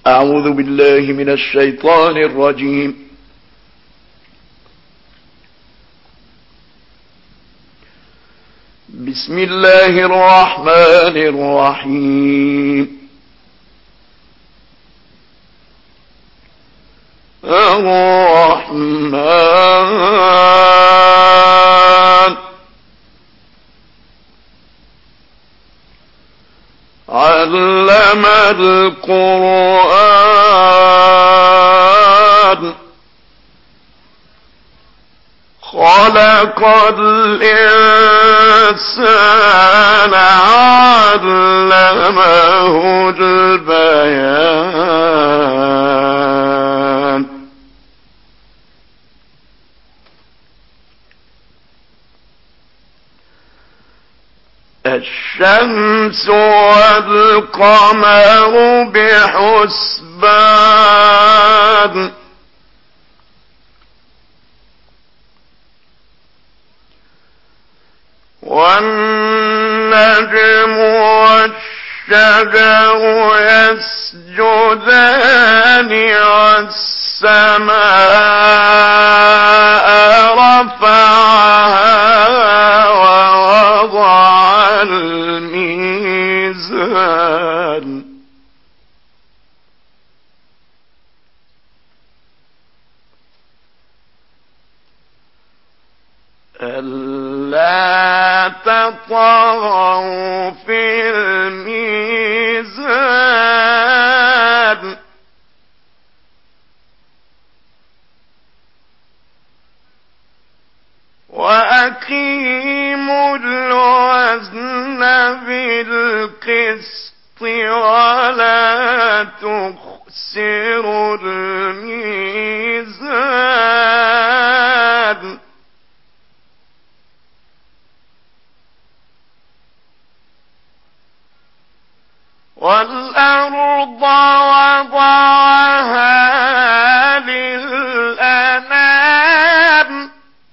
أعوذ بالله من الشيطان الرجيم. بسم الله الرحمن الرحيم. الرحمن علم القرآن خلق الإنسان علمه البيان. الشمس والقمر بحسبان والنجم والشجر يسجدان والسماء رفعها ووضع الميزان ألا تطغوا في الميزان وأقيموا الوزن بالقسط ولا تخسروا الميزان والأرض وضعها للأنام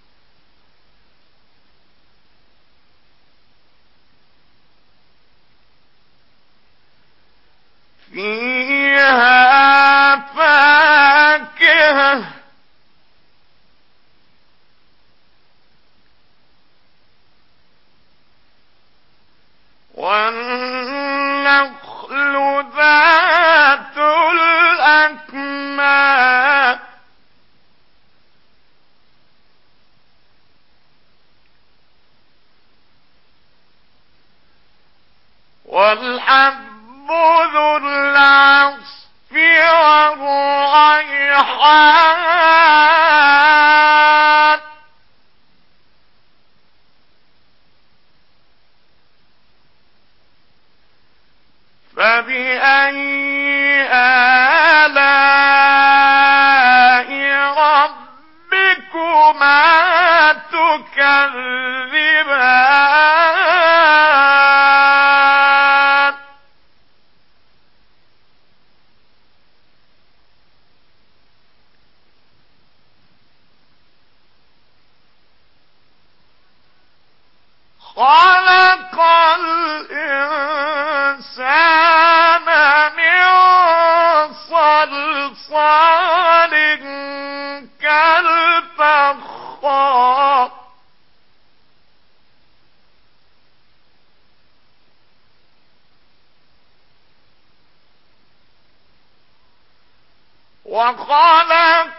فيها فاكهة والنخل ذات الأكمام والحب ذو العصف والريحان فبأي آلاء ربكما تكذبان خلق الإنسان من صلصال كالفخار وخلق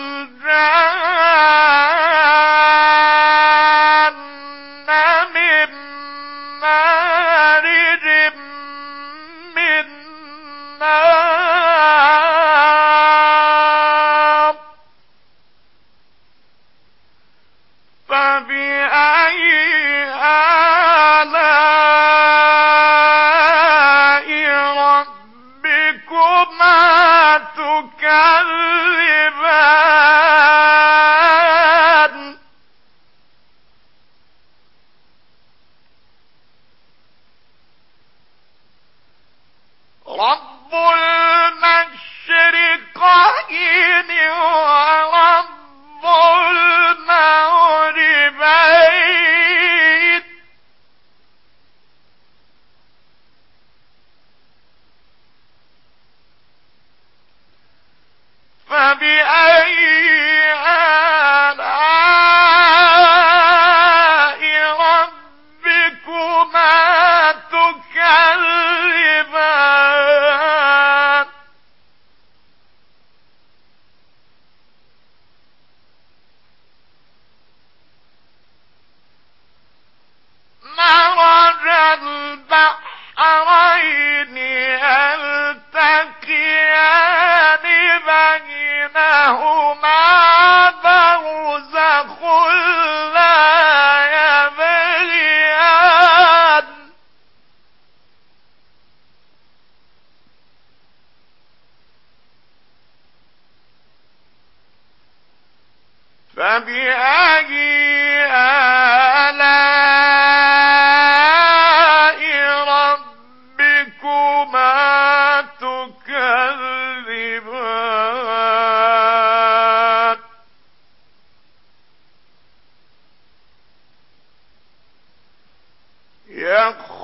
الجان من مارج من نار فبأي آلاء ربكما تكذبان رب المشرقين ورب المغربين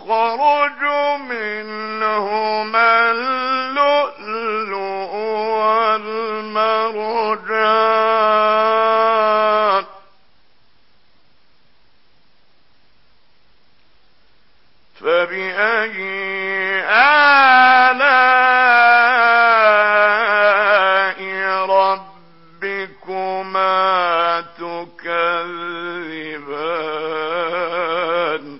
يخرج منهما اللؤلؤ والمرجان فبأي آلاء ربكما تكذبان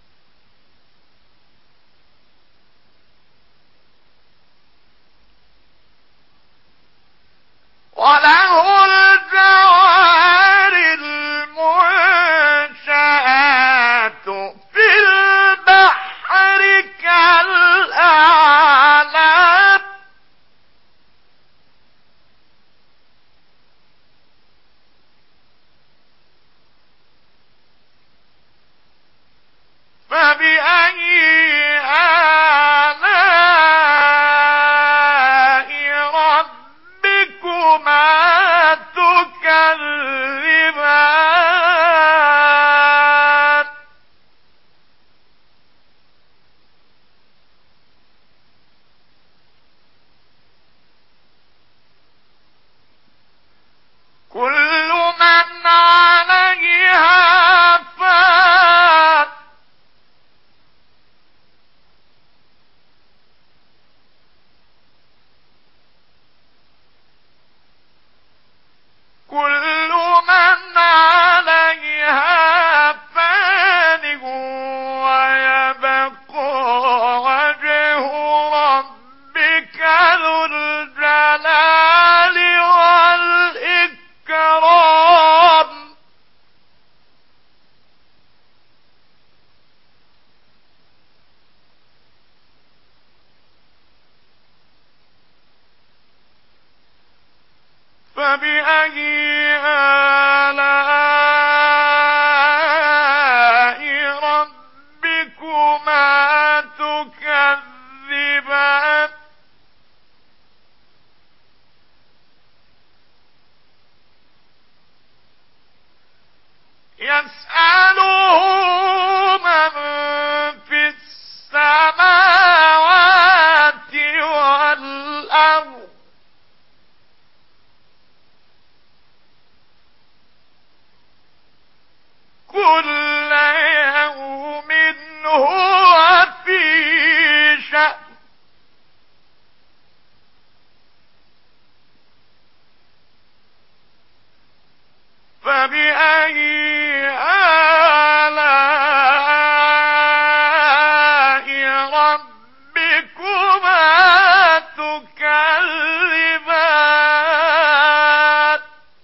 وله الجوار المنشآت في البحر كالأعلام فبأي آلاء ربكما تكذبان كل من عليها فان كل من عليها فان ويبقى وجه ربك ذو الجلال والإكرام فبأي آلاء ربكما تكذبان يسأله من في السماوات والأرض كل يوم هو في شأن فبأي آلاء ربكما تكذبان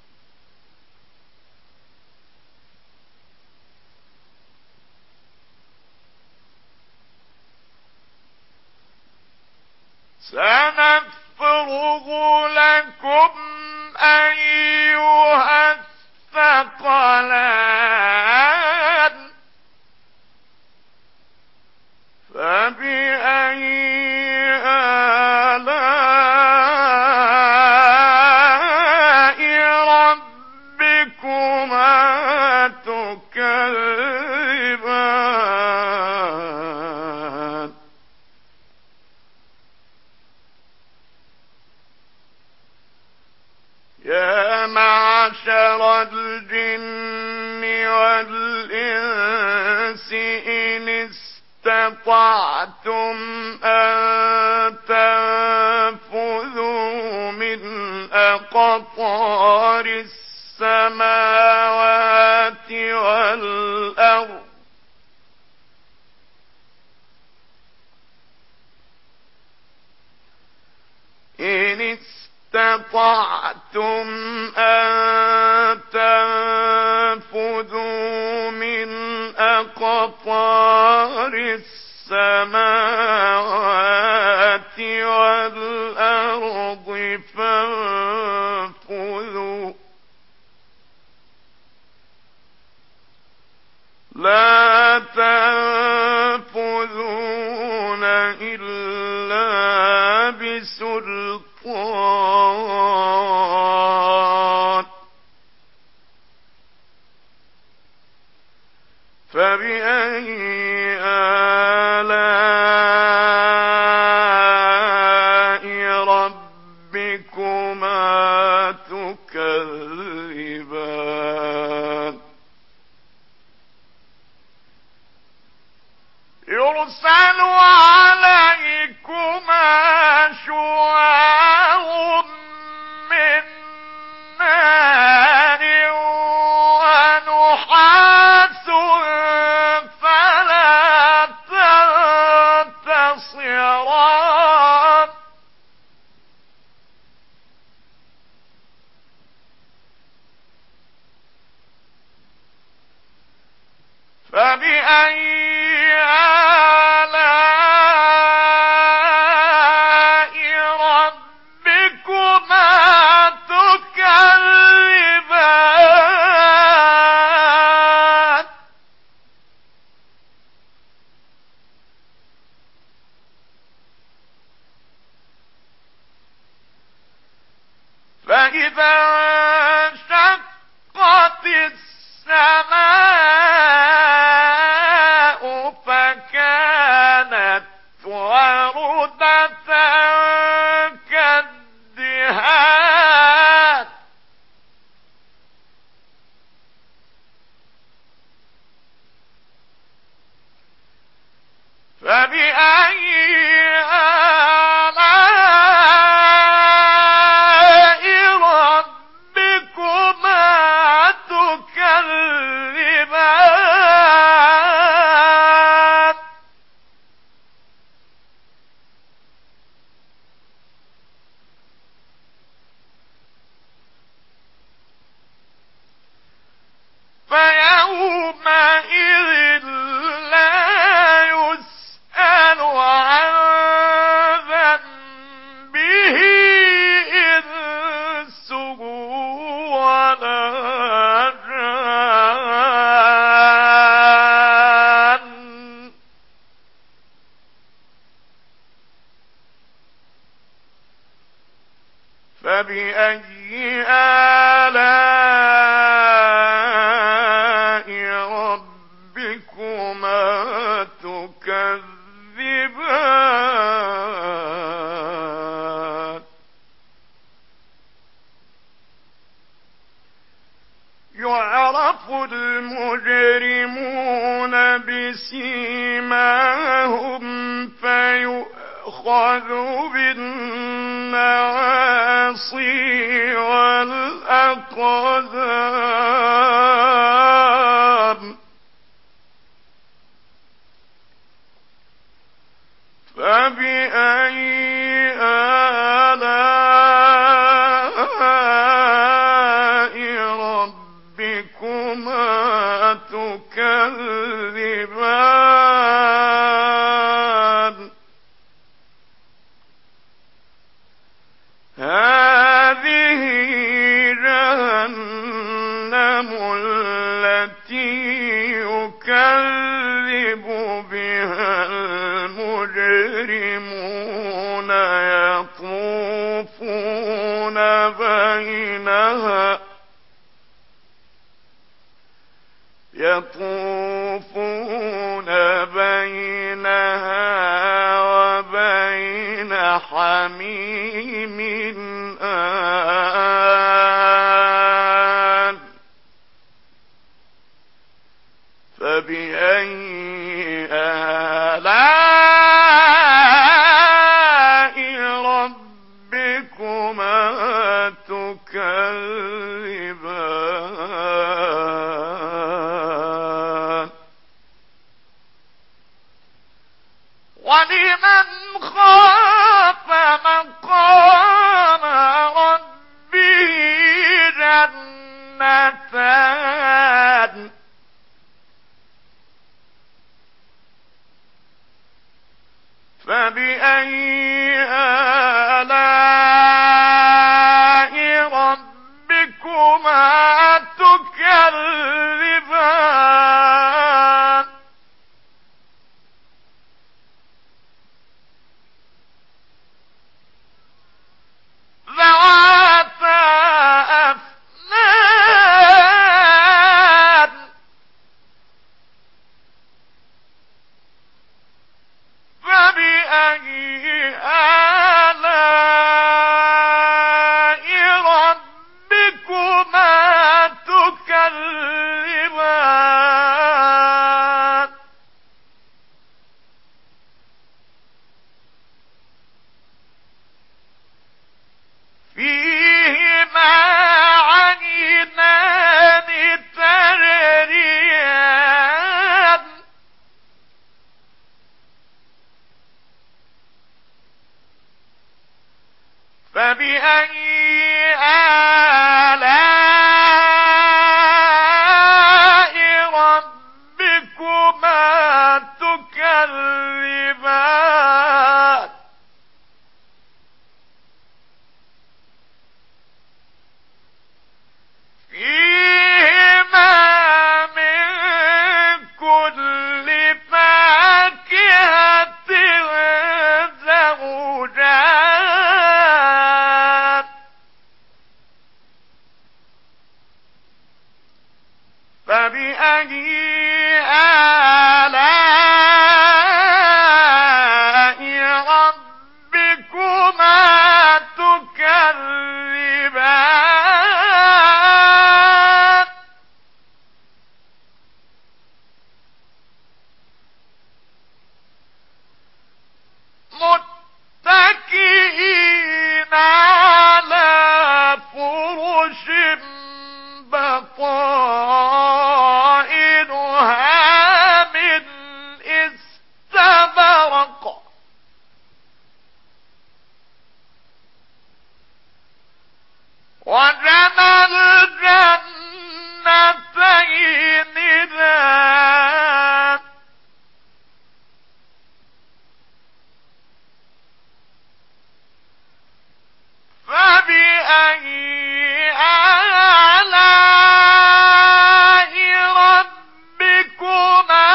سنفرغ لكم أيها الثقلان فبأي آلاء ربكما تكذبان يا معشر الجن والإنس إن استطعتم أن تنفذوا من أقطار السماوات والأرض إن استطعتم أن تنفذوا من أقطار السماوات والأرض فانفذوا لا تنفذون إلا بسلطان فبأي فبأي آلاء ربكما تكذبان فإذا انشقت السماء فكانت وردة كالدهان فبأي آلاء ربكما تكذبان فيومئذ لا يسأل عن ذنبه إنس ولا جان فبأي آلاء ربكما تكذبان يعرف المجرمون بسيماهم فيؤخذ بالنواصي والأقدام فبأي آلاء ربكما تكذبان هذه جهنم التي يكذب بها المجرمون يطوفون بينها وبين حميم آن فبأي آلاء ربكما تكذبان ولمن خاف مقام ربه جنتان فبأي آلاء ربكما تكذبان ذواتا أفنان فبأي آلاء ربكما تكذبان فيهما عينان تجريان فبأي آلاء ربكما فبأي آلاء ربكما تكذبان متكئين على فرش بطائنها من استبرق وجنى الجنتين دان فبأي آلاء ربكما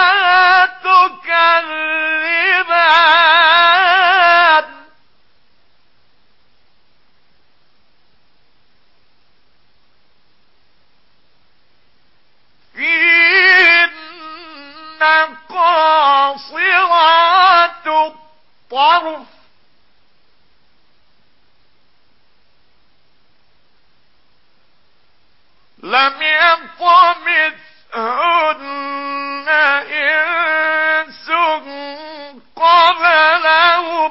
تكذبان فيهن قاصرات الطرف لم يطمثهن إنس قبلهم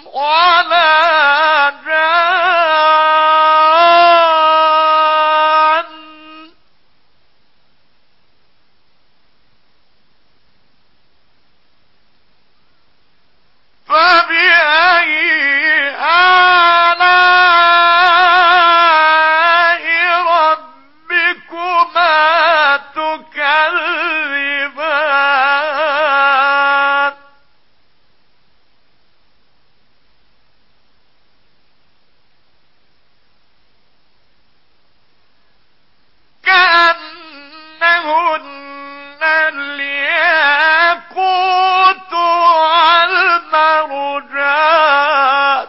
ولا جان فبأي آلاء ربكما تكذبان كأنهن الياقوت والمرجان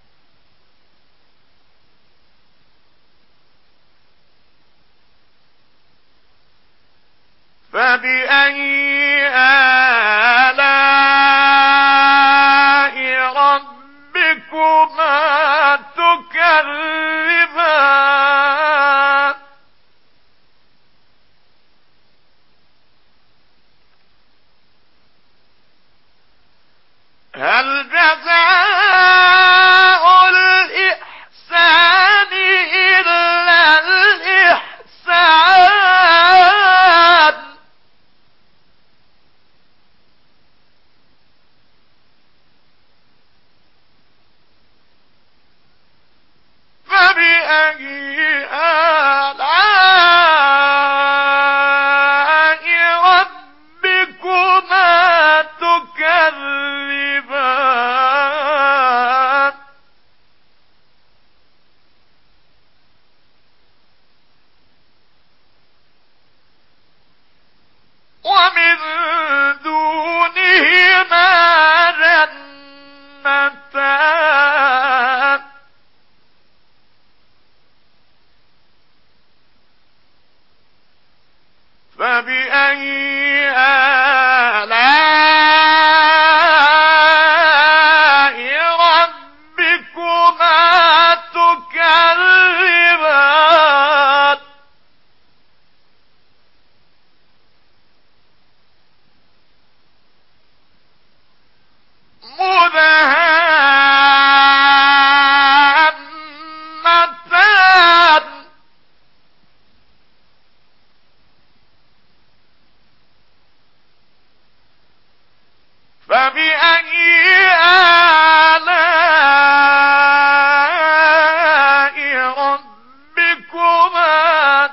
فبأي آلاء ربكما تكذبان هل جزاء الإحسان إلا الإحسان فبأي آلاء ربكما تكذبان ومن دونهما جنتان فبأي آلاء ربكما تكذبان مدهامتان فبأي آلاء ربكما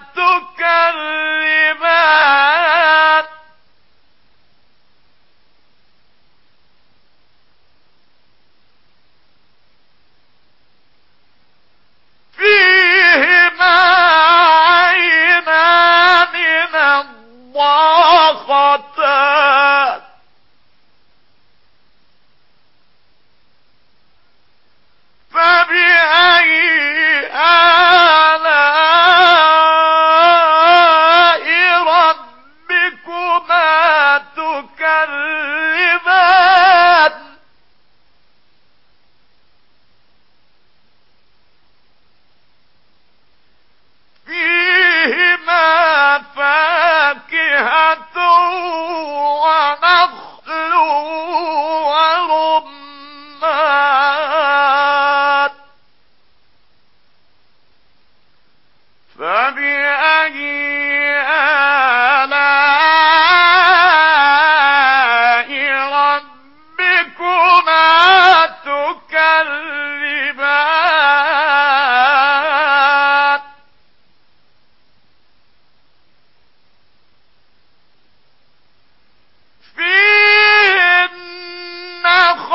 تكذبان فيهما عينان نضاختان فبأي آلاء ربكما ونخل ورمان فبأي آلاء ربكما تكذبان فيهن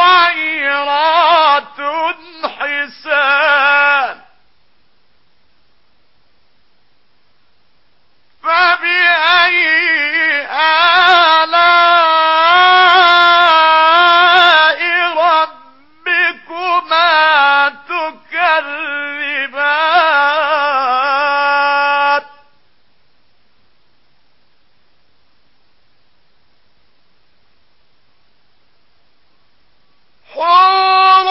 خيرات حسان فبأي آلاء ربكما تكذبان حور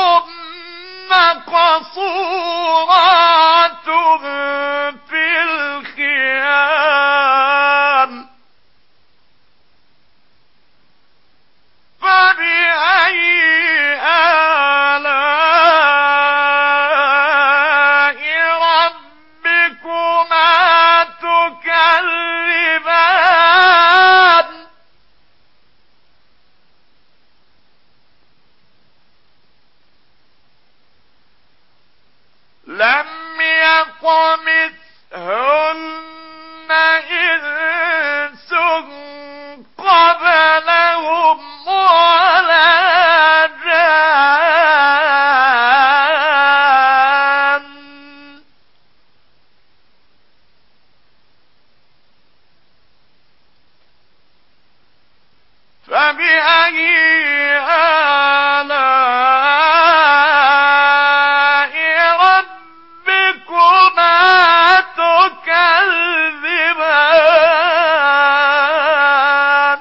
مقصورات في الخيام فبأي آلاء ربكما تكذبان لم يطمثهن إنس قبلهم ولا جان فبأي آلاء ربكما تكذبان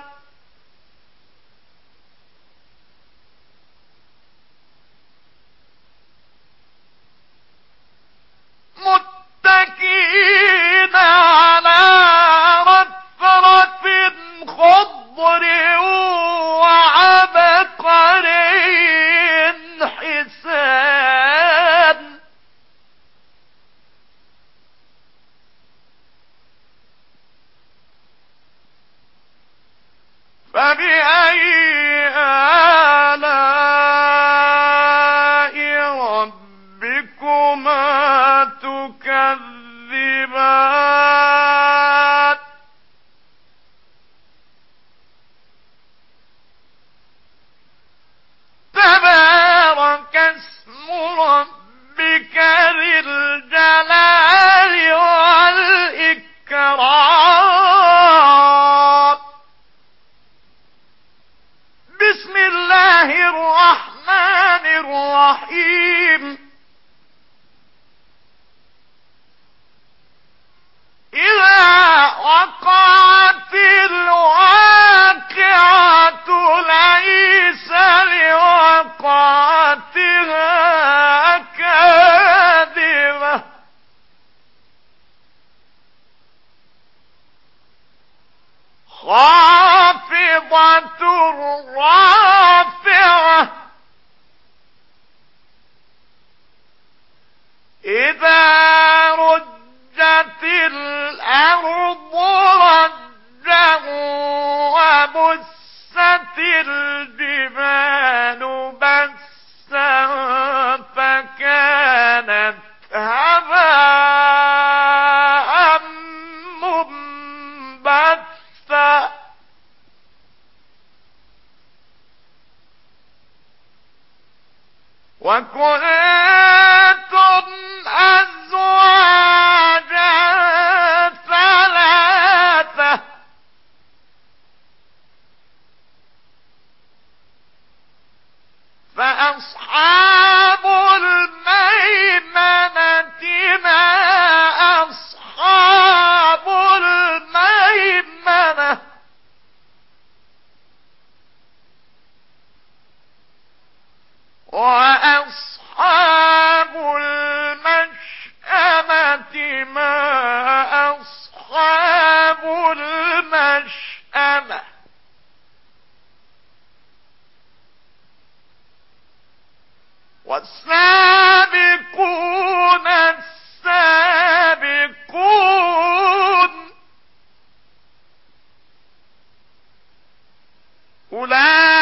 متكئين على رفرف خضر وعبقري حسان فبأي آلاء ربكما تكذبان تبارك اسم ربك ذي الجلال والإكرام بسم الله الرحمن الرحيم إذا وقعت الواقعة ليس لوقعتها كاذبة خافضة رافعة إذا رجت الأرض رجا وبست الجبال بسا فكانت هباء منبثا وكنتم أزواجا ثلاثة فأصحاب الميمنة ما أصحاب الميمنة وأصحاب المشأمة ما أصحاب المشأمة أولئك